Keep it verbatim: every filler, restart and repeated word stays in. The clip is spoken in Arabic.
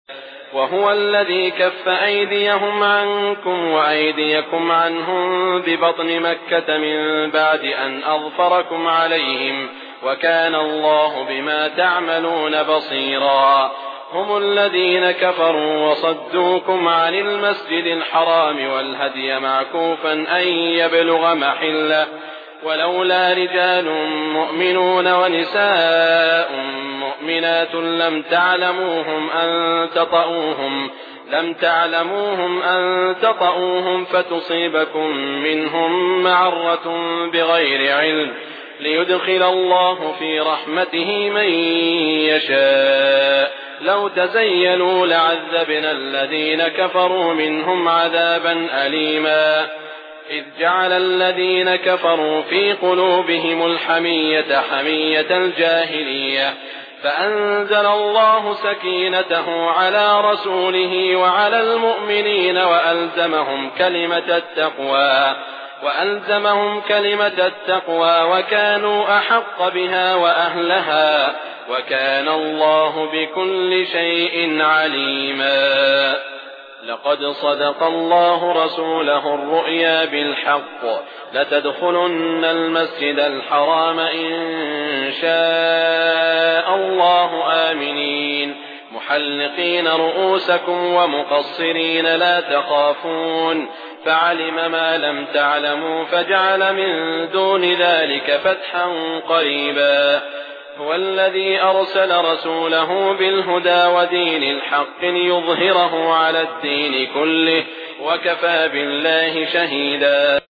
وهو الذي كف أيديهم عنكم وأيديكم عنهم ببطن مكة من بعد أن أظفركم عليهم وكان الله بما تعملون بصيرا. هم الذين كفروا وصدوكم عن المسجد الحرام والهدي معكوفا أن يبلغ محله ولولا رجال مؤمنون ونساء مؤمنات لم تعلموهم أن تطؤوهم لم تعلموهم أن تطؤوهم فتصيبكم منهم معرة بغير علم ليدخل الله في رحمته من يشاء. لو تزيلوا لعذبنا الذين كفروا منهم عذابا أليما. إذ جعل الذين كفروا في قلوبهم الحمية حمية الجاهلية فأنزل الله سكينته على رسوله وعلى المؤمنين وألزمهم كلمة التقوى وألزمهم كلمة التقوى وكانوا أحق بها وأهلها وكان الله بكل شيء عليما. لقد صدق الله رسوله الرؤيا بالحق لتدخلن المسجد الحرام إن شاء الله آمنين محلقين رؤوسكم ومقصرين لا تخافون فعلم ما لم تعلموا فجعل من دون ذلك فتحا قريبا. هو الذي أرسل رسوله بالهدى ودين الحق ليظهره على الدين كله وكفى بالله شهيدا.